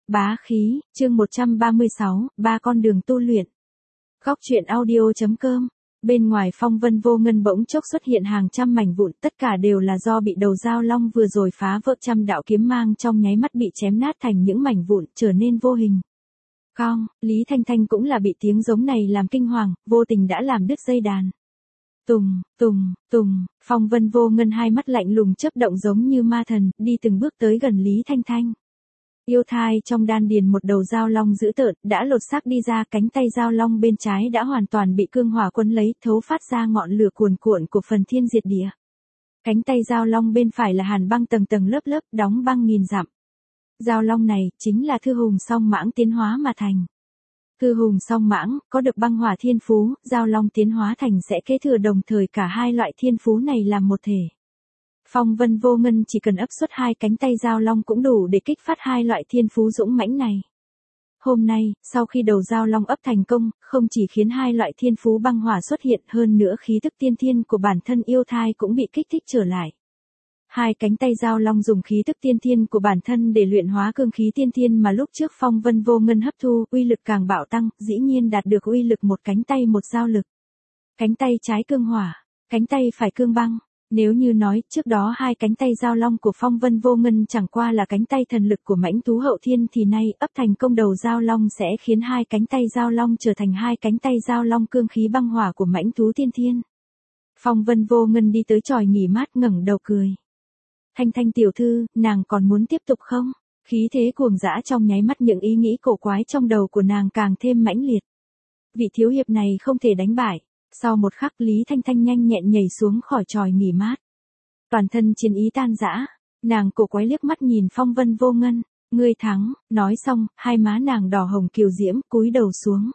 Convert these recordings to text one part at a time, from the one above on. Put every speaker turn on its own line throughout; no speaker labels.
Bá khí, chương 136, ba con đường tu luyện. Góc truyện audio.com. Bên ngoài phong vân vô ngân bỗng chốc xuất hiện hàng trăm mảnh vụn, tất cả đều là do bị đầu dao long vừa rồi phá vỡ, trăm đạo kiếm mang trong nháy mắt bị chém nát thành những mảnh vụn, trở nên vô hình. Cong, Lý Thanh Thanh cũng là bị tiếng giống này làm kinh hoàng, vô tình đã làm đứt dây đàn. Tùng, tùng, tùng, phong vân vô ngân hai mắt lạnh lùng chớp động giống như ma thần, đi từng bước tới gần Lý Thanh Thanh. Yêu thai trong đan điền một đầu dao long dữ tợn, đã lột xác đi ra, cánh tay dao long bên trái đã hoàn toàn bị cương hỏa quấn lấy, thấu phát ra ngọn lửa cuồn cuộn của phần thiên diệt địa. Cánh tay dao long bên phải là hàn băng tầng tầng lớp lớp, đóng băng nghìn dặm. Dao long này, chính là thư hùng song mãng tiến hóa mà thành. Thư hùng song mãng, có được băng hỏa thiên phú, dao long tiến hóa thành sẽ kế thừa đồng thời cả hai loại thiên phú này làm một thể. Phong vân vô ngân chỉ cần ấp xuất hai cánh tay dao long cũng đủ để kích phát hai loại thiên phú dũng mãnh này. Hôm nay, sau khi đầu dao long ấp thành công, không chỉ khiến hai loại thiên phú băng hỏa xuất hiện, hơn nữa khí tức tiên thiên của bản thân yêu thai cũng bị kích thích trở lại. Hai cánh tay dao long dùng khí tức tiên thiên của bản thân để luyện hóa cương khí tiên thiên mà lúc trước phong vân vô ngân hấp thu, uy lực càng bạo tăng, dĩ nhiên đạt được uy lực một cánh tay một dao lực. Cánh tay trái cương hỏa, cánh tay phải cương băng. Nếu như nói, trước đó hai cánh tay dao long của phong vân vô ngân chẳng qua là cánh tay thần lực của mãnh thú hậu thiên, thì nay ấp thành công đầu dao long sẽ khiến hai cánh tay dao long trở thành hai cánh tay dao long cương khí băng hỏa của mãnh thú tiên thiên. Phong vân vô ngân đi tới chòi nghỉ mát ngẩng đầu cười. Thanh Thanh tiểu thư, nàng còn muốn tiếp tục không? Khí thế cuồng dã trong nháy mắt, những ý nghĩ cổ quái trong đầu của nàng càng thêm mãnh liệt. Vị thiếu hiệp này không thể đánh bại. Sau một khắc, Lý Thanh Thanh nhanh nhẹn nhảy xuống khỏi chòi nghỉ mát. Toàn thân chiến ý tan rã, nàng cổ quái liếc mắt nhìn phong vân vô ngân. Ngươi thắng, nói xong, hai má nàng đỏ hồng kiều diễm, cúi đầu xuống.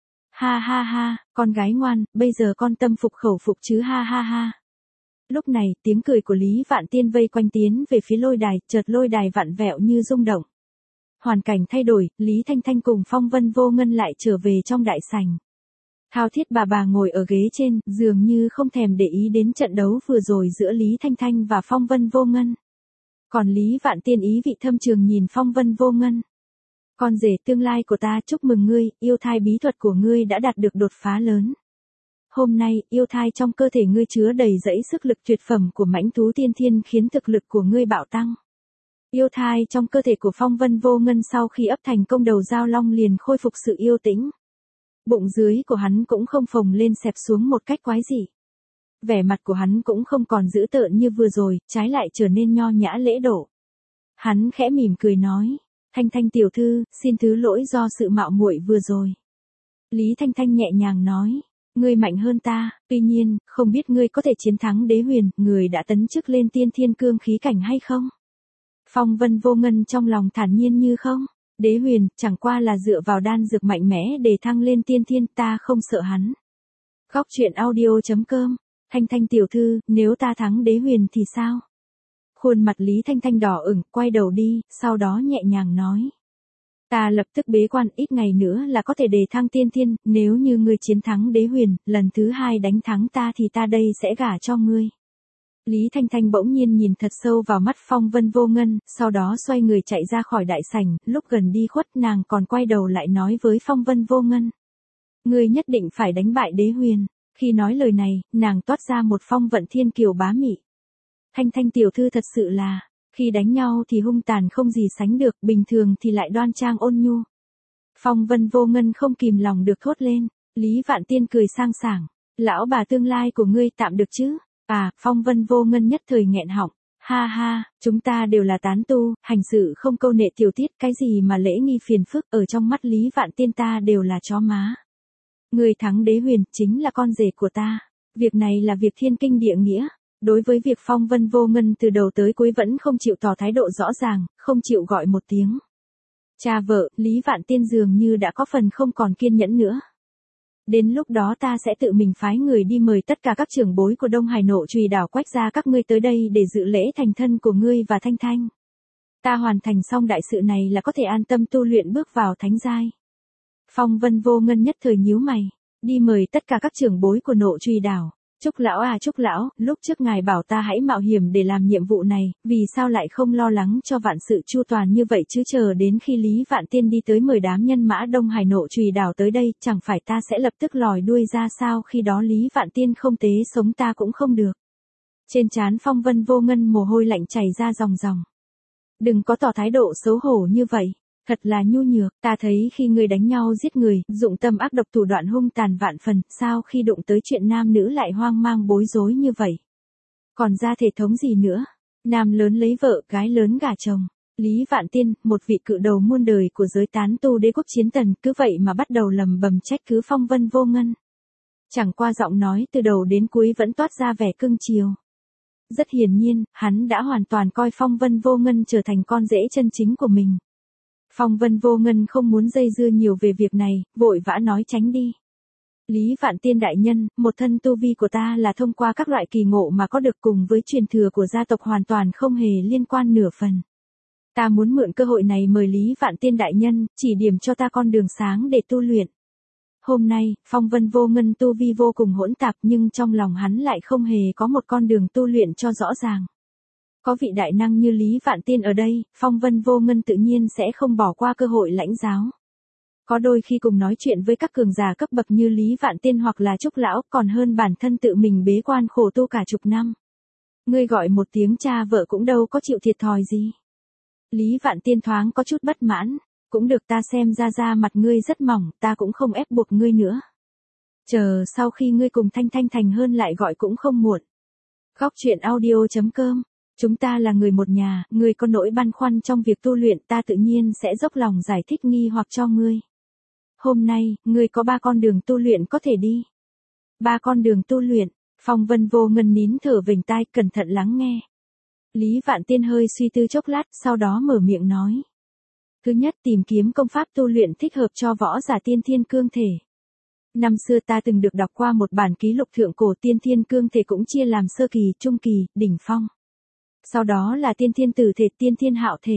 Ha ha ha, con gái ngoan, bây giờ con tâm phục khẩu phục chứ, ha ha ha. Lúc này, tiếng cười của Lý Vạn Tiên vây quanh tiến về phía lôi đài, chợt lôi đài vặn vẹo như rung động. Hoàn cảnh thay đổi, Lý Thanh Thanh cùng phong vân vô ngân lại trở về trong đại sảnh. Thao Thiết bà ngồi ở ghế trên, dường như không thèm để ý đến trận đấu vừa rồi giữa Lý Thanh Thanh và phong vân vô ngân. Còn Lý Vạn Tiên ý vị thâm trường nhìn phong vân vô ngân. Con rể tương lai của ta, chúc mừng ngươi, yêu thai bí thuật của ngươi đã đạt được đột phá lớn. Hôm nay, yêu thai trong cơ thể ngươi chứa đầy dẫy sức lực tuyệt phẩm của mãnh thú tiên thiên khiến thực lực của ngươi bạo tăng. Yêu thai trong cơ thể của phong vân vô ngân sau khi ấp thành công đầu dao long liền khôi phục sự yêu tĩnh. Bụng dưới của hắn cũng không phồng lên xẹp xuống một cách quái dị. Vẻ mặt của hắn cũng không còn dữ tợn như vừa rồi, trái lại trở nên nho nhã lễ độ. Hắn khẽ mỉm cười nói, Thanh Thanh tiểu thư, xin thứ lỗi do sự mạo muội vừa rồi. Lý Thanh Thanh nhẹ nhàng nói, ngươi mạnh hơn ta, tuy nhiên, không biết ngươi có thể chiến thắng Đế Huyền, người đã tấn chức lên tiên thiên cương khí cảnh hay không? Phong vân vô ngân trong lòng thản nhiên như không. Đế Huyền, chẳng qua là dựa vào đan dược mạnh mẽ để thăng lên tiên thiên, ta không sợ hắn. Góc truyện audio.com. Thanh Thanh tiểu thư, nếu ta thắng Đế Huyền thì sao? Khuôn mặt Lý Thanh Thanh đỏ ửng, quay đầu đi, sau đó nhẹ nhàng nói. Ta lập tức bế quan, ít ngày nữa là có thể đề thăng tiên thiên, nếu như ngươi chiến thắng Đế Huyền, lần thứ hai đánh thắng ta thì ta đây sẽ gả cho ngươi. Lý Thanh Thanh bỗng nhiên nhìn thật sâu vào mắt phong vân vô ngân, sau đó xoay người chạy ra khỏi đại sảnh, lúc gần đi khuất nàng còn quay đầu lại nói với phong vân vô ngân. Ngươi nhất định phải đánh bại Đế Huyền. Khi nói lời này, nàng toát ra một phong vận thiên kiều bá mị. Thanh Thanh tiểu thư thật sự là, khi đánh nhau thì hung tàn không gì sánh được, bình thường thì lại đoan trang ôn nhu. Phong vân vô ngân không kìm lòng được thốt lên. Lý Vạn Tiên cười sang sảng, lão bà tương lai của ngươi tạm được chứ? À, phong vân vô ngân nhất thời nghẹn họng. Ha ha, chúng ta đều là tán tu, hành sự không câu nệ tiểu tiết, cái gì mà lễ nghi phiền phức, ở trong mắt Lý Vạn Tiên ta đều là chó má. Người thắng Đế Huyền chính là con rể của ta. Việc này là việc thiên kinh địa nghĩa. Đối với việc phong vân vô ngân từ đầu tới cuối vẫn không chịu tỏ thái độ rõ ràng, không chịu gọi một tiếng cha vợ, Lý Vạn Tiên dường như đã có phần không còn kiên nhẫn nữa. Đến lúc đó ta sẽ tự mình phái người đi mời tất cả các trưởng bối của Đông Hải Nộ Trùy đảo Quách gia các ngươi tới đây để dự lễ thành thân của ngươi và Thanh Thanh. Ta hoàn thành xong đại sự này là có thể an tâm tu luyện bước vào thánh giai. Phong vân vô ngân nhất thời nhíu mày, đi mời tất cả các trưởng bối của Nộ Trùy đảo. Trúc lão à Trúc lão, lúc trước ngài bảo ta hãy mạo hiểm để làm nhiệm vụ này, vì sao lại không lo lắng cho vạn sự chu toàn như vậy chứ, chờ đến khi Lý Vạn Tiên đi tới mời đám nhân mã Đông Hải nộ trùy đảo tới đây, chẳng phải ta sẽ lập tức lòi đuôi ra sao, khi đó Lý Vạn Tiên không tế sống ta cũng không được. Trên trán Phong Vân Vô Ngân mồ hôi lạnh chảy ra ròng ròng. Đừng có tỏ thái độ xấu hổ như vậy. Thật là nhu nhược, ta thấy khi ngươi đánh nhau giết người, dụng tâm ác độc thủ đoạn hung tàn vạn phần, sao khi đụng tới chuyện nam nữ lại hoang mang bối rối như vậy? Còn ra thể thống gì nữa? Nam lớn lấy vợ, gái lớn gả chồng. Lý Vạn Tiên, một vị cự đầu muôn đời của giới tán tu đế quốc chiến tần, cứ vậy mà bắt đầu lầm bầm trách cứ Phong Vân Vô Ngân. Chẳng qua giọng nói từ đầu đến cuối vẫn toát ra vẻ cưng chiều. Rất hiển nhiên, hắn đã hoàn toàn coi Phong Vân Vô Ngân trở thành con rể chân chính của mình. Phong Vân Vô Ngân không muốn dây dưa nhiều về việc này, vội vã nói tránh đi. Lý Vạn Tiên đại nhân, một thân tu vi của ta là thông qua các loại kỳ ngộ mà có được, cùng với truyền thừa của gia tộc hoàn toàn không hề liên quan nửa phần. Ta muốn mượn cơ hội này mời Lý Vạn Tiên đại nhân, chỉ điểm cho ta con đường sáng để tu luyện. Hôm nay, Phong Vân Vô Ngân tu vi vô cùng hỗn tạp, nhưng trong lòng hắn lại không hề có một con đường tu luyện cho rõ ràng. Có vị đại năng như Lý Vạn Tiên ở đây, Phong Vân Vô Ngân tự nhiên sẽ không bỏ qua cơ hội lãnh giáo. Có đôi khi cùng nói chuyện với các cường giả cấp bậc như Lý Vạn Tiên hoặc là Trúc lão, còn hơn bản thân tự mình bế quan khổ tu cả chục năm. Ngươi gọi một tiếng cha vợ cũng đâu có chịu thiệt thòi gì. Lý Vạn Tiên thoáng có chút bất mãn, cũng được, ta xem ra mặt ngươi rất mỏng, ta cũng không ép buộc ngươi nữa. Chờ sau khi ngươi cùng Thanh Thanh thành hơn lại gọi cũng không muộn. Góc truyện audio.com. Chúng ta là người một nhà, ngươi có nỗi băn khoăn trong việc tu luyện, ta tự nhiên sẽ dốc lòng giải thích nghi hoặc cho ngươi. Hôm nay, ngươi có 3 con đường tu luyện có thể đi. 3 con đường tu luyện. Phong Vân Vô Ngân nín thở vểnh tai, cẩn thận lắng nghe. Lý Vạn Tiên hơi suy tư chốc lát, sau đó mở miệng nói. Thứ nhất, tìm kiếm công pháp tu luyện thích hợp cho võ giả tiên thiên cương thể. Năm xưa ta từng được đọc qua một bản ký lục thượng cổ, tiên thiên cương thể cũng chia làm sơ kỳ, trung kỳ, đỉnh phong. Sau đó là tiên thiên tử thể, tiên thiên hạo thể.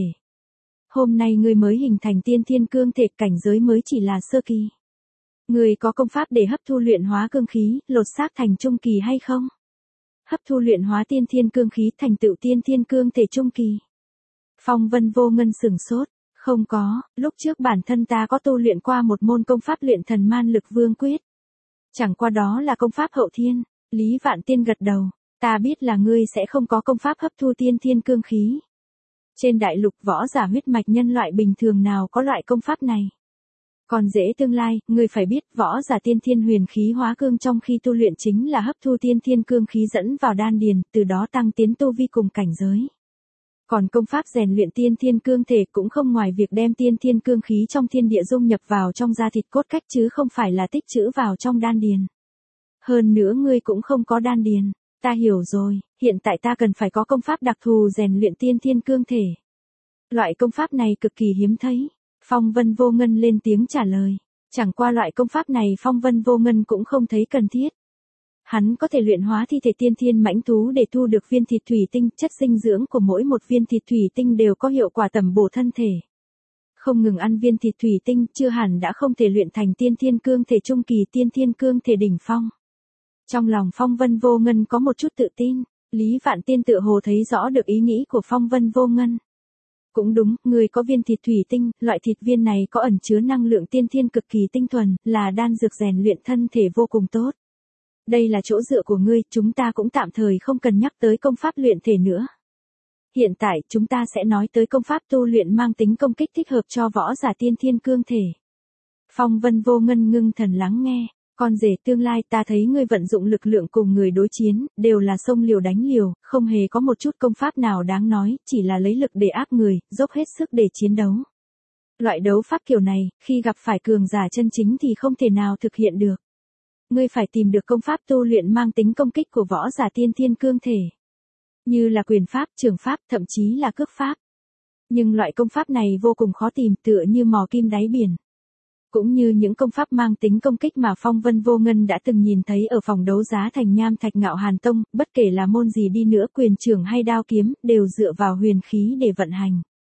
Hôm nay ngươi mới hình thành tiên thiên cương thể, cảnh giới mới chỉ là sơ kỳ. Ngươi có công pháp để hấp thu luyện hóa cương khí, lột xác thành trung kỳ hay không? Hấp thu luyện hóa tiên thiên cương khí thành tựu tiên thiên cương thể trung kỳ. Phong Vân Vô Ngân sửng sốt. Không có, lúc trước bản thân ta có tu luyện qua một môn công pháp luyện thần man lực vương quyết. Chẳng qua đó là công pháp hậu thiên. Lý Vạn Tiên gật đầu. Ta biết là ngươi sẽ không có công pháp hấp thu tiên thiên cương khí. Trên đại lục võ giả huyết mạch nhân loại bình thường nào có loại công pháp này. Còn dễ tương lai, ngươi phải biết võ giả tiên thiên huyền khí hóa cương trong khi tu luyện chính là hấp thu tiên thiên cương khí dẫn vào đan điền, từ đó tăng tiến tu vi cùng cảnh giới. Còn công pháp rèn luyện tiên thiên cương thể cũng không ngoài việc đem tiên thiên cương khí trong thiên địa dung nhập vào trong da thịt cốt cách, chứ không phải là tích trữ vào trong đan điền. Hơn nữa ngươi cũng không có đan điền. Ta hiểu rồi, hiện tại ta cần phải có công pháp đặc thù rèn luyện tiên thiên cương thể. Loại công pháp này cực kỳ hiếm thấy. Phong Vân Vô Ngân lên tiếng trả lời. Chẳng qua loại công pháp này Phong Vân Vô Ngân cũng không thấy cần thiết. Hắn có thể luyện hóa thi thể tiên thiên mãnh thú để thu được viên thịt thủy tinh, chất dinh dưỡng của mỗi một viên thịt thủy tinh đều có hiệu quả tẩm bổ thân thể. Không ngừng ăn viên thịt thủy tinh, chưa hẳn đã không thể luyện thành tiên thiên cương thể trung kỳ, tiên thiên cương thể đỉnh phong. Trong lòng Phong Vân Vô Ngân có một chút tự tin, Lý Vạn Tiên tựa hồ thấy rõ được ý nghĩ của Phong Vân Vô Ngân. Cũng đúng, người có viên thịt thủy tinh, loại thịt viên này có ẩn chứa năng lượng tiên thiên cực kỳ tinh thuần, là đan dược rèn luyện thân thể vô cùng tốt. Đây là chỗ dựa của ngươi, chúng ta cũng tạm thời không cần nhắc tới công pháp luyện thể nữa. Hiện tại, chúng ta sẽ nói tới công pháp tu luyện mang tính công kích thích hợp cho võ giả tiên thiên cương thể. Phong Vân Vô Ngân ngưng thần lắng nghe. Con rể tương lai, ta thấy ngươi vận dụng lực lượng cùng người đối chiến, đều là xông liều đánh liều, không hề có một chút công pháp nào đáng nói, chỉ là lấy lực để áp người, dốc hết sức để chiến đấu. Loại đấu pháp kiểu này, khi gặp phải cường giả chân chính thì không thể nào thực hiện được. Ngươi phải tìm được công pháp tu luyện mang tính công kích của võ giả tiên thiên cương thể. Như là quyền pháp, trường pháp, thậm chí là cước pháp. Nhưng loại công pháp này vô cùng khó tìm, tựa như mò kim đáy biển. Cũng như những công pháp mang tính công kích mà Phong Vân Vô Ngân đã từng nhìn thấy ở phòng đấu giá Thành Nham Thạch Ngạo Hàn Tông, bất kể là môn gì đi nữa, quyền trường hay đao kiếm, đều dựa vào huyền khí để vận hành.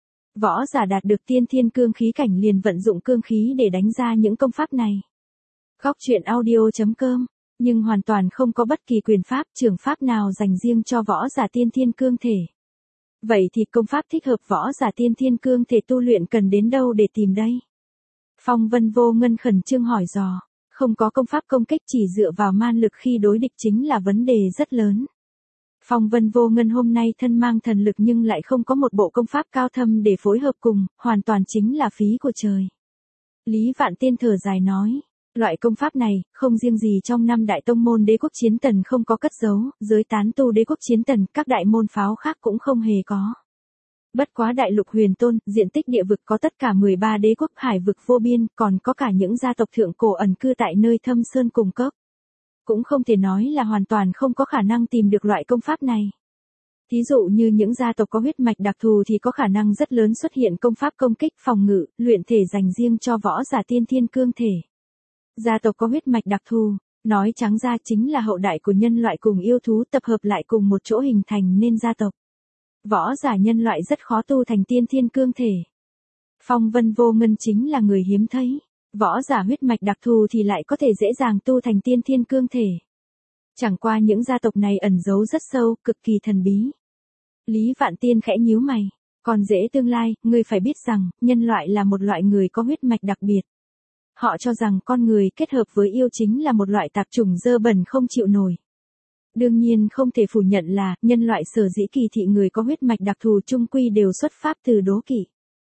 Võ giả đạt được tiên thiên cương khí cảnh liền vận dụng cương khí để đánh ra những công pháp này. Góc truyện audio.com Nhưng hoàn toàn không có bất kỳ quyền pháp, trường pháp nào dành riêng cho võ giả tiên thiên cương thể. Vậy thì công pháp thích hợp võ giả tiên thiên cương thể tu luyện cần đến đâu để tìm đây? Phong Vân Vô Ngân khẩn trương hỏi dò. Không có công pháp công kích chỉ dựa vào man lực khi đối địch chính là vấn đề rất lớn. Phong Vân Vô Ngân hôm nay thân mang thần lực nhưng lại không có một bộ công pháp cao thâm để phối hợp cùng, hoàn toàn chính là phí của trời. Lý Vạn Tiên thở dài nói, loại công pháp này, không riêng gì trong năm đại tông môn đế quốc chiến tần không có cất giấu, giới tán tu đế quốc chiến tần, các đại môn pháo khác cũng không hề có. Bất quá đại lục huyền tôn, diện tích địa vực có tất cả 13 đế quốc hải vực vô biên, còn có cả những gia tộc thượng cổ ẩn cư tại nơi thâm sơn cùng cốc. Cũng không thể nói là hoàn toàn không có khả năng tìm được loại công pháp này. Thí dụ như những gia tộc có huyết mạch đặc thù thì có khả năng rất lớn xuất hiện công pháp công kích phòng ngự, luyện thể dành riêng cho võ giả tiên thiên cương thể. Gia tộc có huyết mạch đặc thù, nói trắng ra chính là hậu đại của nhân loại cùng yêu thú tập hợp lại cùng một chỗ hình thành nên gia tộc. Võ giả nhân loại rất khó tu thành tiên thiên cương thể. Phong Vân Vô Ngân chính là người hiếm thấy. Võ giả huyết mạch đặc thù thì lại có thể dễ dàng tu thành tiên thiên cương thể. Chẳng qua những gia tộc này ẩn giấu rất sâu, cực kỳ thần bí. Lý Vạn Tiên khẽ nhíu mày. Còn dễ tương lai, ngươi phải biết rằng, nhân loại là một loại người có huyết mạch đặc biệt. Họ cho rằng con người kết hợp với yêu chính là một loại tạp chủng dơ bẩn không chịu nổi. Đương nhiên không thể phủ nhận là, nhân loại sở dĩ kỳ thị người có huyết mạch đặc thù chung quy đều xuất phát từ đố kỵ.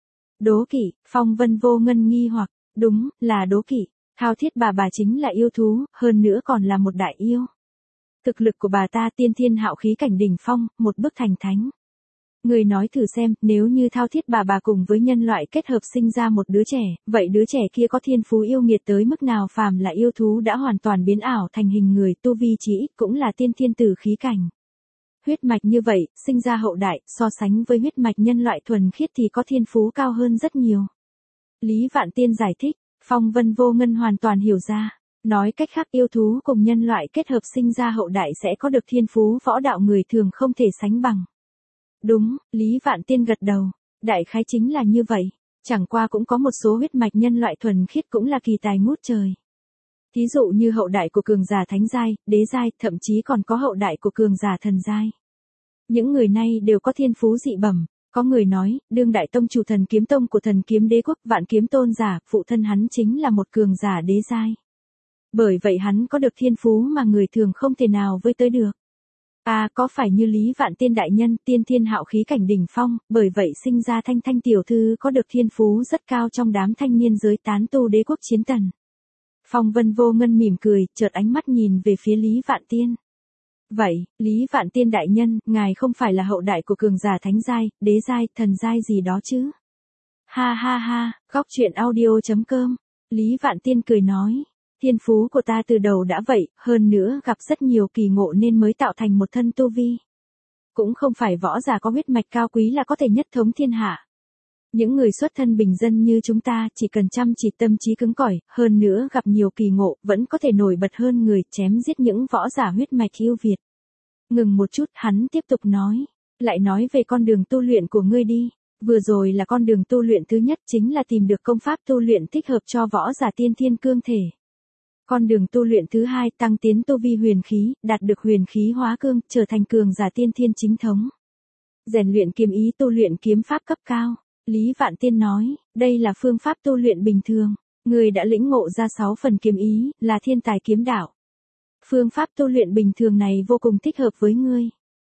Đố kỵ, Phong Vân Vô Ngân nghi hoặc, đúng, là đố kỵ. Thao Thiết bà chính là yêu thú, hơn nữa còn là một đại yêu. Thực lực của bà ta tiên thiên hạo khí cảnh đỉnh phong, một bước thành thánh. Người nói thử xem, nếu như Thao Thiết bà cùng với nhân loại kết hợp sinh ra một đứa trẻ, vậy đứa trẻ kia có thiên phú yêu nghiệt tới mức nào, phàm là yêu thú đã hoàn toàn biến ảo thành hình người, tu vi chỉ ít cũng là tiên thiên tử khí cảnh. Huyết mạch như vậy, sinh ra hậu đại, so sánh với huyết mạch nhân loại thuần khiết thì có thiên phú cao hơn rất nhiều. Lý Vạn Tiên giải thích, Phong Vân Vô Ngân hoàn toàn hiểu ra. Nói cách khác yêu thú cùng nhân loại kết hợp sinh ra hậu đại sẽ có được thiên phú võ đạo người thường không thể sánh bằng. Đúng, Lý Vạn Tiên gật đầu, đại khái chính là như vậy, chẳng qua cũng có một số huyết mạch nhân loại thuần khiết cũng là kỳ tài ngút trời. Thí dụ như hậu đại của cường giả thánh giai, đế giai, thậm chí còn có hậu đại của cường giả thần giai. Những người này đều có thiên phú dị bẩm, có người nói, đương đại tông chủ Thần Kiếm Tông của Thần Kiếm Đế quốc, Vạn Kiếm Tôn giả, phụ thân hắn chính là một cường giả đế giai. Bởi vậy hắn có được thiên phú mà người thường không thể nào với tới được. À, có phải như Lý Vạn Tiên đại nhân, tiên thiên hạo khí cảnh đỉnh phong, bởi vậy sinh ra Thanh Thanh tiểu thư có được thiên phú rất cao trong đám thanh niên giới tán tu đế quốc chiến tần. Phong Vân Vô Ngân mỉm cười, chợt ánh mắt nhìn về phía Lý Vạn Tiên. Vậy, Lý Vạn Tiên đại nhân, ngài không phải là hậu đại của cường giả thánh giai, đế giai, thần giai gì đó chứ? Ha ha ha, góc truyện audio.com. Lý Vạn Tiên cười nói. Thiên phú của ta từ đầu đã vậy, hơn nữa gặp rất nhiều kỳ ngộ nên mới tạo thành một thân tu vi. Cũng không phải võ giả có huyết mạch cao quý là có thể nhất thống thiên hạ. Những người xuất thân bình dân như chúng ta chỉ cần chăm chỉ tâm trí cứng cỏi, hơn nữa gặp nhiều kỳ ngộ, vẫn có thể nổi bật hơn người, chém giết những võ giả huyết mạch yêu Việt. Ngừng một chút, hắn tiếp tục nói. Lại nói về con đường tu luyện của ngươi đi. Vừa rồi là con đường tu luyện thứ nhất chính là tìm được công pháp tu luyện thích hợp cho võ giả tiên thiên cương thể. Con đường tu luyện thứ hai tăng tiến tu vi huyền khí, đạt được huyền khí hóa cương, trở thành cường giả tiên thiên chính thống. Rèn luyện kiếm ý tu luyện kiếm pháp cấp cao. Lý Vạn Tiên nói, đây là phương pháp tu luyện bình thường. Người đã lĩnh ngộ ra 6 phần kiếm ý, là thiên tài kiếm đạo. Phương pháp tu luyện bình thường này vô cùng thích hợp với ngươi.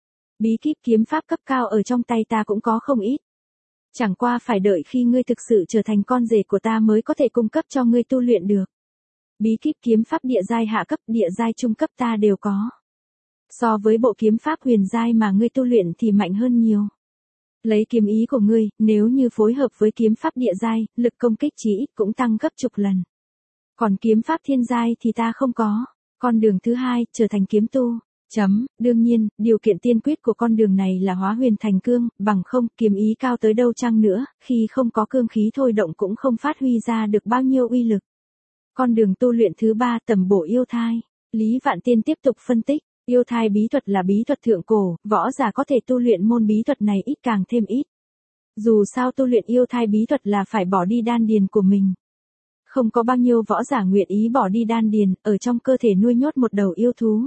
Bí kíp kiếm pháp cấp cao ở trong tay ta cũng có không ít. Chẳng qua phải đợi khi ngươi thực sự trở thành con rể của ta mới có thể cung cấp cho ngươi tu luyện được. Bí kíp kiếm pháp địa giai hạ cấp, địa giai trung cấp ta đều có. So với bộ kiếm pháp huyền giai mà ngươi tu luyện thì mạnh hơn nhiều. Lấy kiếm ý của ngươi, nếu như phối hợp với kiếm pháp địa giai, lực công kích chỉ ít cũng tăng gấp chục lần. Còn kiếm pháp thiên giai thì ta không có. Con đường thứ hai, trở thành kiếm tu. Đương nhiên, điều kiện tiên quyết của con đường này là hóa huyền thành cương, bằng không, kiếm ý cao tới đâu chăng nữa, khi không có cương khí thôi động cũng không phát huy ra được bao nhiêu uy lực. Con đường tu luyện thứ ba, tầm bổ yêu thai. Lý Vạn Tiên tiếp tục phân tích, yêu thai bí thuật là bí thuật thượng cổ, võ giả có thể tu luyện môn bí thuật này ít càng thêm ít. Dù sao tu luyện yêu thai bí thuật là phải bỏ đi đan điền của mình. Không có bao nhiêu võ giả nguyện ý bỏ đi đan điền, ở trong cơ thể nuôi nhốt một đầu yêu thú.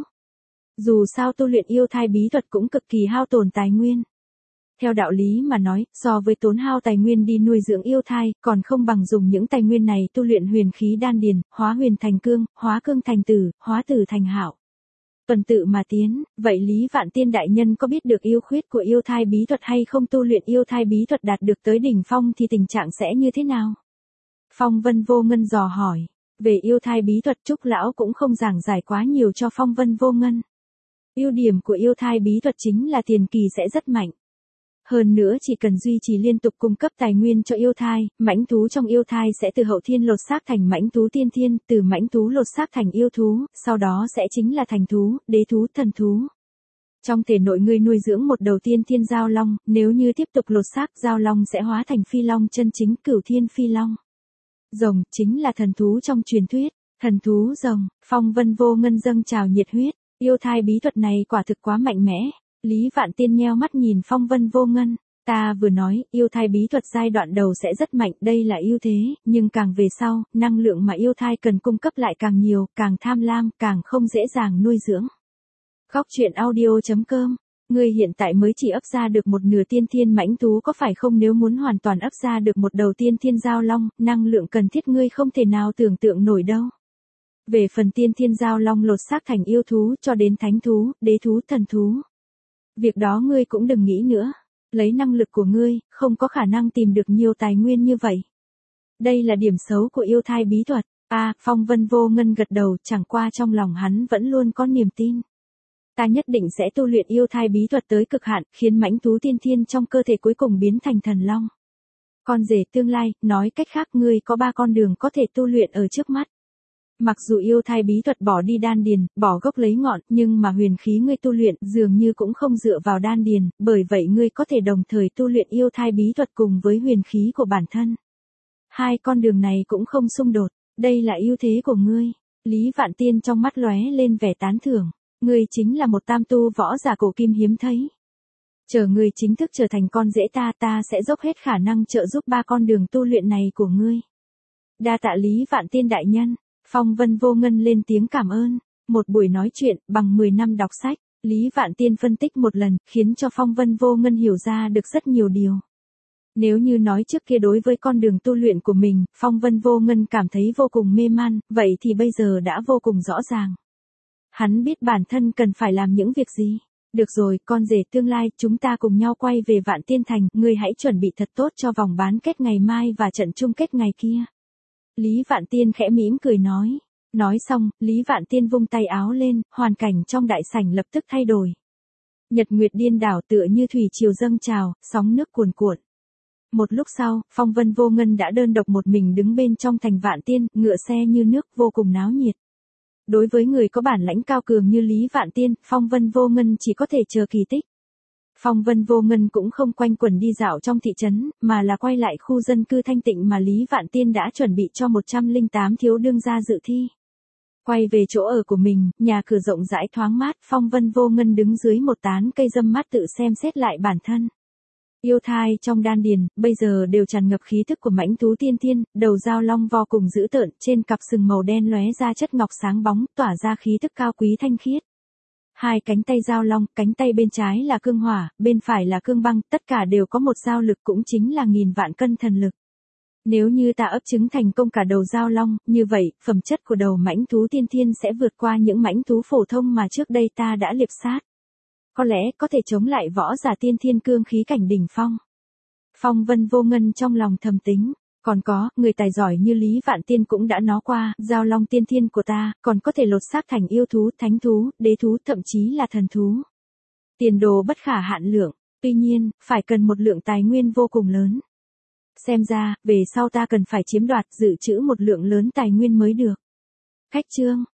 Dù sao tu luyện yêu thai bí thuật cũng cực kỳ hao tổn tài nguyên. Theo đạo lý mà nói, so với tốn hao tài nguyên đi nuôi dưỡng yêu thai, còn không bằng dùng những tài nguyên này tu luyện huyền khí đan điền, hóa huyền thành cương, hóa cương thành tử, hóa tử thành hạo. Tuần tự mà tiến, vậy Lý Vạn Tiên đại nhân có biết được ưu khuyết của yêu thai bí thuật hay không? Tu luyện yêu thai bí thuật đạt được tới đỉnh phong thì tình trạng sẽ như thế nào? Phong Vân Vô Ngân dò hỏi. Về yêu thai bí thuật, Trúc lão cũng không giảng giải quá nhiều cho Phong Vân Vô Ngân. Ưu điểm của yêu thai bí thuật chính là tiền kỳ sẽ rất mạnh. Hơn nữa chỉ cần duy trì liên tục cung cấp tài nguyên cho yêu thai, mãnh thú trong yêu thai sẽ từ hậu thiên lột xác thành mãnh thú tiên thiên, từ mãnh thú lột xác thành yêu thú, sau đó sẽ chính là thành thú, đế thú, thần thú. Trong thể nội ngươi nuôi dưỡng một đầu tiên thiên giao long, nếu như tiếp tục lột xác, giao long sẽ hóa thành phi long chân chính, cửu thiên phi long. Rồng chính là thần thú trong truyền thuyết, thần thú rồng. Phong Vân Vô Ngân dâng trào nhiệt huyết, yêu thai bí thuật này quả thực quá mạnh mẽ. Lý Vạn Tiên nheo mắt nhìn Phong Vân Vô Ngân, ta vừa nói, yêu thai bí thuật giai đoạn đầu sẽ rất mạnh, đây là ưu thế, nhưng càng về sau, năng lượng mà yêu thai cần cung cấp lại càng nhiều, càng tham lam, càng không dễ dàng nuôi dưỡng. Góc truyện audio.com, ngươi hiện tại mới chỉ ấp ra được một nửa tiên thiên mãnh thú có phải không? Nếu muốn hoàn toàn ấp ra được một đầu tiên thiên giao long, năng lượng cần thiết ngươi không thể nào tưởng tượng nổi đâu. Về phần tiên thiên giao long lột xác thành yêu thú cho đến thánh thú, đế thú, thần thú. Việc đó ngươi cũng đừng nghĩ nữa. Lấy năng lực của ngươi, không có khả năng tìm được nhiều tài nguyên như vậy. Đây là điểm xấu của yêu thai bí thuật. Phong Vân Vô Ngân gật đầu, chẳng qua trong lòng hắn vẫn luôn có niềm tin. Ta nhất định sẽ tu luyện yêu thai bí thuật tới cực hạn, khiến mãnh thú tiên thiên trong cơ thể cuối cùng biến thành thần long. Con rể tương lai, nói cách khác ngươi có 3 con đường có thể tu luyện ở trước mắt. Mặc dù yêu thai bí thuật bỏ đi đan điền, bỏ gốc lấy ngọn, nhưng mà huyền khí ngươi tu luyện dường như cũng không dựa vào đan điền, bởi vậy ngươi có thể đồng thời tu luyện yêu thai bí thuật cùng với huyền khí của bản thân. Hai con đường này cũng không xung đột, đây là ưu thế của ngươi. Lý Vạn Tiên trong mắt lóe lên vẻ tán thưởng, ngươi chính là một tam tu võ giả cổ kim hiếm thấy. Chờ ngươi chính thức trở thành con rể ta sẽ dốc hết khả năng trợ giúp 3 con đường tu luyện này của ngươi. Đa tạ Lý Vạn Tiên đại nhân. Phong Vân Vô Ngân lên tiếng cảm ơn. Một buổi nói chuyện, bằng 10 năm đọc sách, Lý Vạn Tiên phân tích một lần, khiến cho Phong Vân Vô Ngân hiểu ra được rất nhiều điều. Nếu như nói trước kia đối với con đường tu luyện của mình, Phong Vân Vô Ngân cảm thấy vô cùng mê man, vậy thì bây giờ đã vô cùng rõ ràng. Hắn biết bản thân cần phải làm những việc gì. Được rồi, con rể tương lai, chúng ta cùng nhau quay về Vạn Tiên Thành, ngươi hãy chuẩn bị thật tốt cho vòng bán kết ngày mai và trận chung kết ngày kia. Lý Vạn Tiên khẽ mỉm cười nói. Nói xong, Lý Vạn Tiên vung tay áo lên, hoàn cảnh trong đại sảnh lập tức thay đổi. Nhật nguyệt điên đảo tựa như thủy triều dâng trào, sóng nước cuồn cuộn. Một lúc sau, Phong Vân Vô Ngân đã đơn độc một mình đứng bên trong thành Vạn Tiên, ngựa xe như nước, vô cùng náo nhiệt. Đối với người có bản lãnh cao cường như Lý Vạn Tiên, Phong Vân Vô Ngân chỉ có thể chờ kỳ tích. Phong Vân Vô Ngân cũng không quanh quẩn đi dạo trong thị trấn, mà là quay lại khu dân cư thanh tịnh mà Lý Vạn Tiên đã chuẩn bị cho 108 thiếu đương gia dự thi. Quay về chỗ ở của mình, nhà cửa rộng rãi thoáng mát, Phong Vân Vô Ngân đứng dưới một tán cây râm mát tự xem xét lại bản thân. Yêu thai trong đan điền, bây giờ đều tràn ngập khí thức của mãnh thú tiên thiên, đầu dao long vô cùng dữ tợn, trên cặp sừng màu đen lóe ra chất ngọc sáng bóng, tỏa ra khí thức cao quý thanh khiết. Hai cánh tay dao long, cánh tay bên trái là cương hỏa, bên phải là cương băng, tất cả đều có một dao lực cũng chính là 1000 vạn cân thần lực. Nếu như ta ấp trứng thành công cả đầu dao long, như vậy, phẩm chất của đầu mãnh thú tiên thiên sẽ vượt qua những mãnh thú phổ thông mà trước đây ta đã liệp sát. Có lẽ có thể chống lại võ giả tiên thiên cương khí cảnh đỉnh phong. Phong Vân Vô Ngân trong lòng thầm tính. Còn có, người tài giỏi như Lý Vạn Tiên cũng đã nói qua, giao long tiên thiên của ta, còn có thể lột xác thành yêu thú, thánh thú, đế thú, thậm chí là thần thú. Tiền đồ bất khả hạn lượng, tuy nhiên, phải cần một lượng tài nguyên vô cùng lớn. Xem ra, về sau ta cần phải chiếm đoạt dự trữ một lượng lớn tài nguyên mới được. Khách chương.